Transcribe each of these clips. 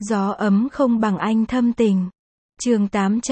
Gió ấm không bằng anh thâm tình. Chương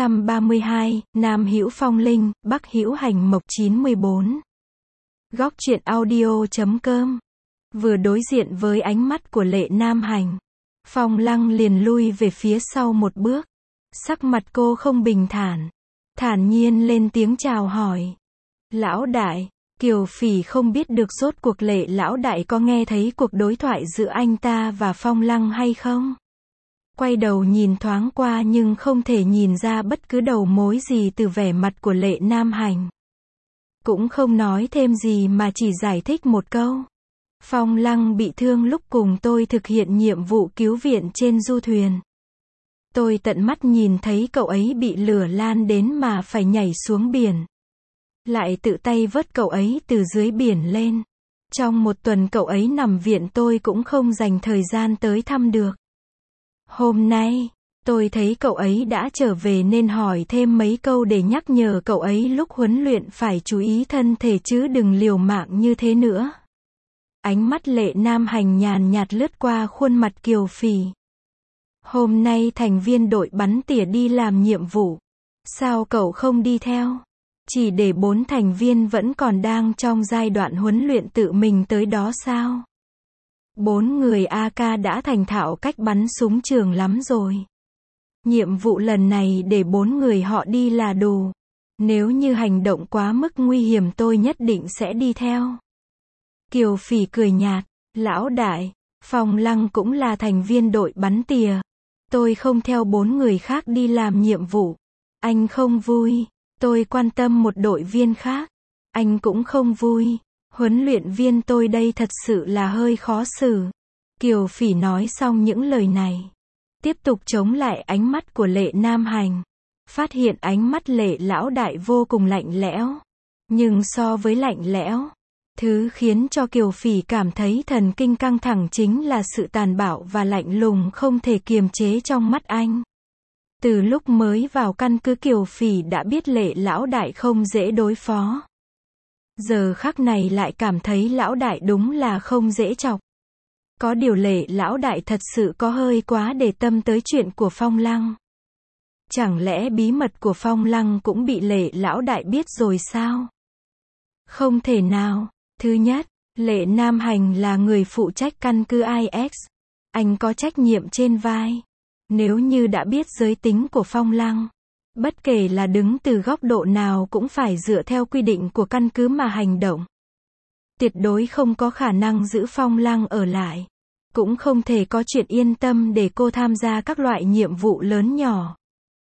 832, Nam hữu phong linh, Bắc hữu hành mộc 94. Góc truyện audio.com. Vừa đối diện với ánh mắt của Lệ Nam Hành, Phong Lăng liền lui về phía sau một bước. Sắc mặt cô không bình thản, thản nhiên lên tiếng chào hỏi. Lão đại. Kiều Phỉ không biết được rốt cuộc Lệ lão đại có nghe thấy cuộc đối thoại giữa anh ta và Phong Lăng hay không. Quay đầu nhìn thoáng qua nhưng không thể nhìn ra bất cứ đầu mối gì từ vẻ mặt của Lệ Nam Hành. Cũng không nói thêm gì mà chỉ giải thích một câu. Phong Lăng bị thương lúc cùng tôi thực hiện nhiệm vụ cứu viện trên du thuyền. Tôi tận mắt nhìn thấy cậu ấy bị lửa lan đến mà phải nhảy xuống biển. Lại tự tay vớt cậu ấy từ dưới biển lên. Trong một tuần cậu ấy nằm viện tôi cũng không dành thời gian tới thăm được. Hôm nay, tôi thấy cậu ấy đã trở về nên hỏi thêm mấy câu để nhắc nhở cậu ấy lúc huấn luyện phải chú ý thân thể chứ đừng liều mạng như thế nữa. Ánh mắt Lệ Nam Hành nhàn nhạt lướt qua khuôn mặt Kiều Phỉ. Hôm nay thành viên đội bắn tỉa đi làm nhiệm vụ. Sao cậu không đi theo? Chỉ để 4 thành viên vẫn còn đang trong giai đoạn huấn luyện tự mình tới đó sao? 4 người AK đã thành thạo cách bắn súng trường lắm rồi. Nhiệm vụ lần này để 4 người họ đi là đủ. Nếu như hành động quá mức nguy hiểm tôi nhất định sẽ đi theo. Kiều Phỉ cười nhạt. Lão đại, Phong Lăng cũng là thành viên đội bắn tỉa. Tôi không theo 4 người khác đi làm nhiệm vụ. Anh không vui. Tôi quan tâm một đội viên khác. Anh cũng không vui. Huấn luyện viên tôi đây thật sự là hơi khó xử. Kiều Phỉ nói xong những lời này, tiếp tục chống lại ánh mắt của Lệ Nam Hành. Phát hiện ánh mắt Lệ lão đại vô cùng lạnh lẽo. Nhưng so với lạnh lẽo, thứ khiến cho Kiều Phỉ cảm thấy thần kinh căng thẳng chính là sự tàn bạo và lạnh lùng không thể kiềm chế trong mắt anh. Từ lúc mới vào căn cứ Kiều Phỉ đã biết Lệ lão đại không dễ đối phó. Giờ khắc này lại cảm thấy lão đại đúng là không dễ chọc. Có điều Lệ lão đại thật sự có hơi quá để tâm tới chuyện của Phong Lăng. Chẳng lẽ bí mật của Phong Lăng cũng bị Lệ lão đại biết rồi sao? Không thể nào. Thứ nhất, Lệ Nam Hành là người phụ trách căn cứ IX. Anh có trách nhiệm trên vai. Nếu như đã biết giới tính của Phong Lăng, bất kể là đứng từ góc độ nào cũng phải dựa theo quy định của căn cứ mà hành động. Tuyệt đối không có khả năng giữ Phong Lăng ở lại. Cũng không thể có chuyện yên tâm để cô tham gia các loại nhiệm vụ lớn nhỏ.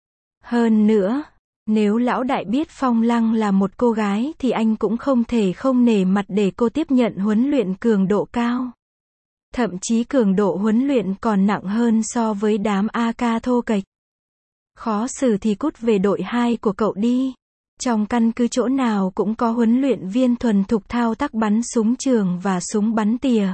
Hơn nữa, nếu lão đại biết Phong Lăng là một cô gái thì anh cũng không thể không nể mặt để cô tiếp nhận huấn luyện cường độ cao. Thậm chí cường độ huấn luyện còn nặng hơn so với đám AK thô kệch. Khó xử thì cút về đội 2 của cậu đi. Trong căn cứ chỗ nào cũng có huấn luyện viên thuần thục thao tác bắn súng trường và súng bắn tỉa.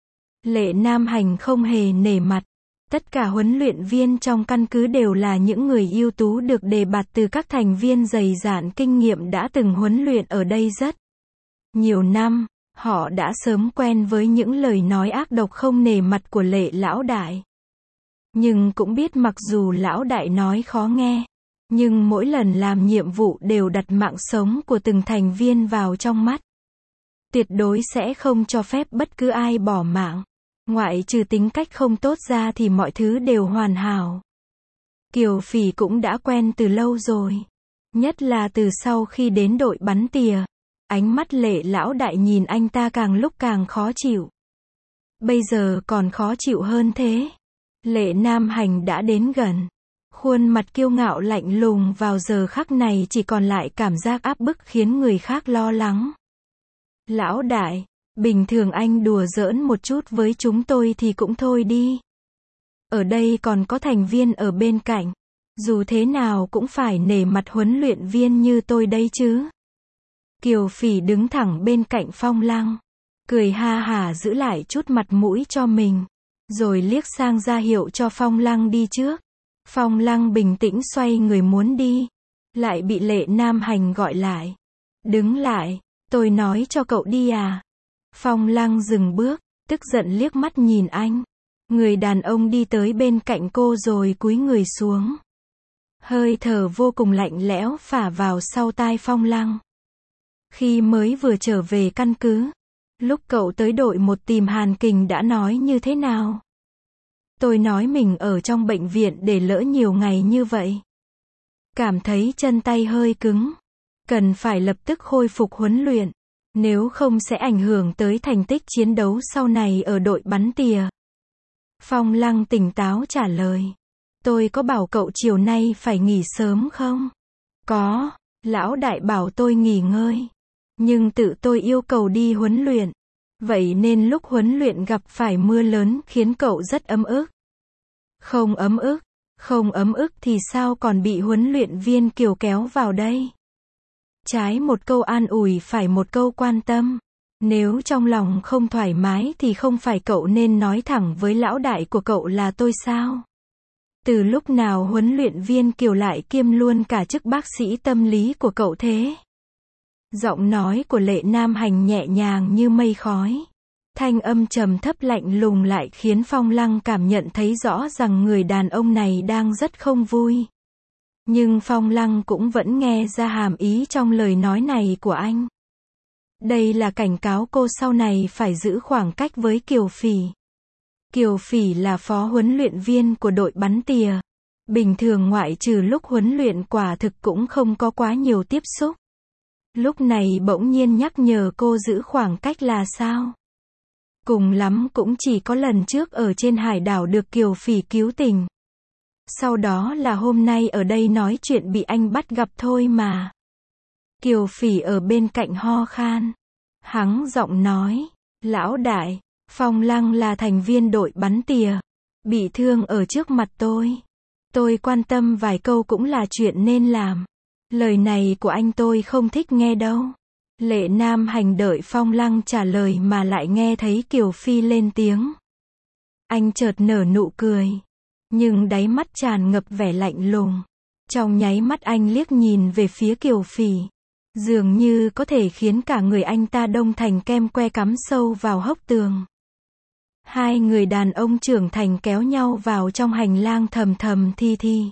Lệ Nam Hành không hề nể mặt. Tất cả huấn luyện viên trong căn cứ đều là những người ưu tú được đề bạt từ các thành viên dày dạn kinh nghiệm đã từng huấn luyện ở đây rất nhiều năm. Họ đã sớm quen với những lời nói ác độc không nể mặt của Lệ lão đại. Nhưng cũng biết mặc dù lão đại nói khó nghe, nhưng mỗi lần làm nhiệm vụ đều đặt mạng sống của từng thành viên vào trong mắt. Tuyệt đối sẽ không cho phép bất cứ ai bỏ mạng. Ngoại trừ tính cách không tốt ra thì mọi thứ đều hoàn hảo. Kiều Phỉ cũng đã quen từ lâu rồi. Nhất là từ sau khi đến đội bắn tỉa. Ánh mắt Lệ lão đại nhìn anh ta càng lúc càng khó chịu. Bây giờ còn khó chịu hơn thế. Lệ Nam Hành đã đến gần. Khuôn mặt kiêu ngạo lạnh lùng vào giờ khắc này chỉ còn lại cảm giác áp bức khiến người khác lo lắng. Lão đại, bình thường anh đùa giỡn một chút với chúng tôi thì cũng thôi đi. Ở đây còn có thành viên ở bên cạnh. Dù thế nào cũng phải nể mặt huấn luyện viên như tôi đây chứ. Kiều Phỉ đứng thẳng bên cạnh Phong Lăng. Cười ha hả giữ lại chút mặt mũi cho mình. Rồi liếc sang ra hiệu cho Phong Lăng đi trước. Phong Lăng bình tĩnh xoay người muốn đi. Lại bị Lệ Nam Hành gọi lại. Đứng lại, tôi nói cho cậu đi à. Phong Lăng dừng bước, tức giận liếc mắt nhìn anh. Người đàn ông đi tới bên cạnh cô rồi cúi người xuống. Hơi thở vô cùng lạnh lẽo phả vào sau tai Phong Lăng. Khi mới vừa trở về căn cứ, lúc cậu tới đội 1 tìm Hàn Kình đã nói như thế nào? Tôi nói mình ở trong bệnh viện để lỡ nhiều ngày như vậy. Cảm thấy chân tay hơi cứng. Cần phải lập tức khôi phục huấn luyện. Nếu không sẽ ảnh hưởng tới thành tích chiến đấu sau này ở đội bắn tỉa. Phong Lăng tỉnh táo trả lời. Tôi có bảo cậu chiều nay phải nghỉ sớm không? Có, lão đại bảo tôi nghỉ ngơi. Nhưng tự tôi yêu cầu đi huấn luyện. Vậy nên lúc huấn luyện gặp phải mưa lớn khiến cậu rất ấm ức. Không ấm ức, không ấm ức thì sao còn bị huấn luyện viên Kiều kéo vào đây? Trái một câu an ủi phải một câu quan tâm. Nếu trong lòng không thoải mái thì không phải cậu nên nói thẳng với lão đại của cậu là tôi sao? Từ lúc nào huấn luyện viên Kiều lại kiêm luôn cả chức bác sĩ tâm lý của cậu thế? Giọng nói của Lệ Nam Hành nhẹ nhàng như mây khói. Thanh âm trầm thấp lạnh lùng lại khiến Phong Lăng cảm nhận thấy rõ rằng người đàn ông này đang rất không vui. Nhưng Phong Lăng cũng vẫn nghe ra hàm ý trong lời nói này của anh. Đây là cảnh cáo cô sau này phải giữ khoảng cách với Kiều Phỉ. Kiều Phỉ là phó huấn luyện viên của đội bắn tỉa. Bình thường ngoại trừ lúc huấn luyện quả thực cũng không có quá nhiều tiếp xúc. Lúc này bỗng nhiên nhắc nhở cô giữ khoảng cách là sao? Cùng lắm cũng chỉ có lần trước ở trên hải đảo được Kiều Phỉ cứu tình. Sau đó là hôm nay ở đây nói chuyện bị anh bắt gặp thôi mà. Kiều Phỉ ở bên cạnh ho khan. Hắng giọng nói, lão đại, Phong Lăng là thành viên đội bắn tỉa. Bị thương ở trước mặt tôi. Tôi quan tâm vài câu cũng là chuyện nên làm. Lời này của anh tôi không thích nghe đâu. Lệ Nam Hành đợi Phong Lăng trả lời mà lại nghe thấy Kiều Phi lên tiếng. Anh chợt nở nụ cười. Nhưng đáy mắt tràn ngập vẻ lạnh lùng. Trong nháy mắt anh liếc nhìn về phía Kiều Phỉ. Dường như có thể khiến cả người anh ta đông thành kem que cắm sâu vào hốc tường. Hai người đàn ông trưởng thành kéo nhau vào trong hành lang thầm thầm thi thi.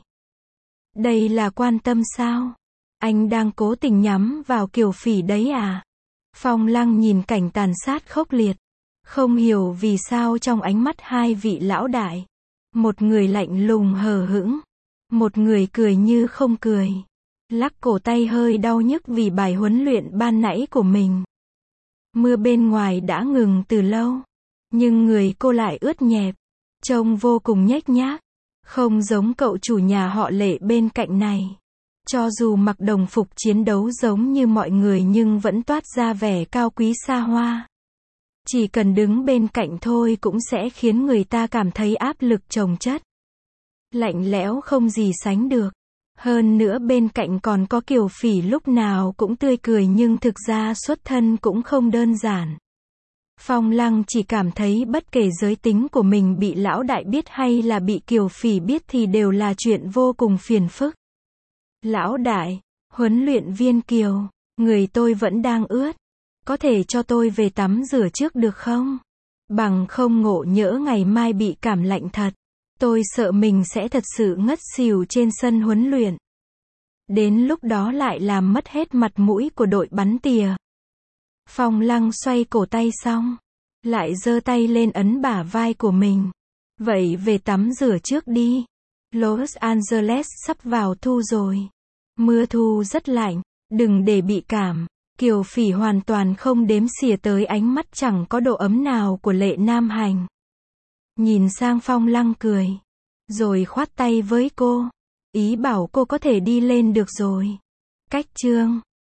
Đây là quan tâm sao? Anh đang cố tình nhắm vào Kiều Phỉ đấy à? Phong Lăng nhìn cảnh tàn sát khốc liệt. Không hiểu vì sao trong ánh mắt hai vị lão đại. Một người lạnh lùng hờ hững. Một người cười như không cười. Lắc cổ tay hơi đau nhức vì bài huấn luyện ban nãy của mình. Mưa bên ngoài đã ngừng từ lâu. Nhưng người cô lại ướt nhẹp. Trông vô cùng nhếch nhác. Không giống cậu chủ nhà họ Lệ bên cạnh này. Cho dù mặc đồng phục chiến đấu giống như mọi người nhưng vẫn toát ra vẻ cao quý xa hoa. Chỉ cần đứng bên cạnh thôi cũng sẽ khiến người ta cảm thấy áp lực chồng chất. Lạnh lẽo không gì sánh được. Hơn nữa bên cạnh còn có Kiều Phỉ lúc nào cũng tươi cười nhưng thực ra xuất thân cũng không đơn giản. Phong Lăng chỉ cảm thấy bất kể giới tính của mình bị lão đại biết hay là bị Kiều Phỉ biết thì đều là chuyện vô cùng phiền phức. Lão đại, huấn luyện viên Kiều, người tôi vẫn đang ướt. Có thể cho tôi về tắm rửa trước được không? Bằng không ngộ nhỡ ngày mai bị cảm lạnh thật. Tôi sợ mình sẽ thật sự ngất xỉu trên sân huấn luyện. Đến lúc đó lại làm mất hết mặt mũi của đội bắn tỉa. Phong Lăng xoay cổ tay xong. Lại giơ tay lên ấn bả vai của mình. Vậy về tắm rửa trước đi. Los Angeles sắp vào thu rồi. Mưa thu rất lạnh. Đừng để bị cảm. Kiều Phỉ hoàn toàn không đếm xỉa tới ánh mắt chẳng có độ ấm nào của Lệ Nam Hành. Nhìn sang Phong Lăng cười. Rồi khoát tay với cô. Ý bảo cô có thể đi lên được rồi. Cách chương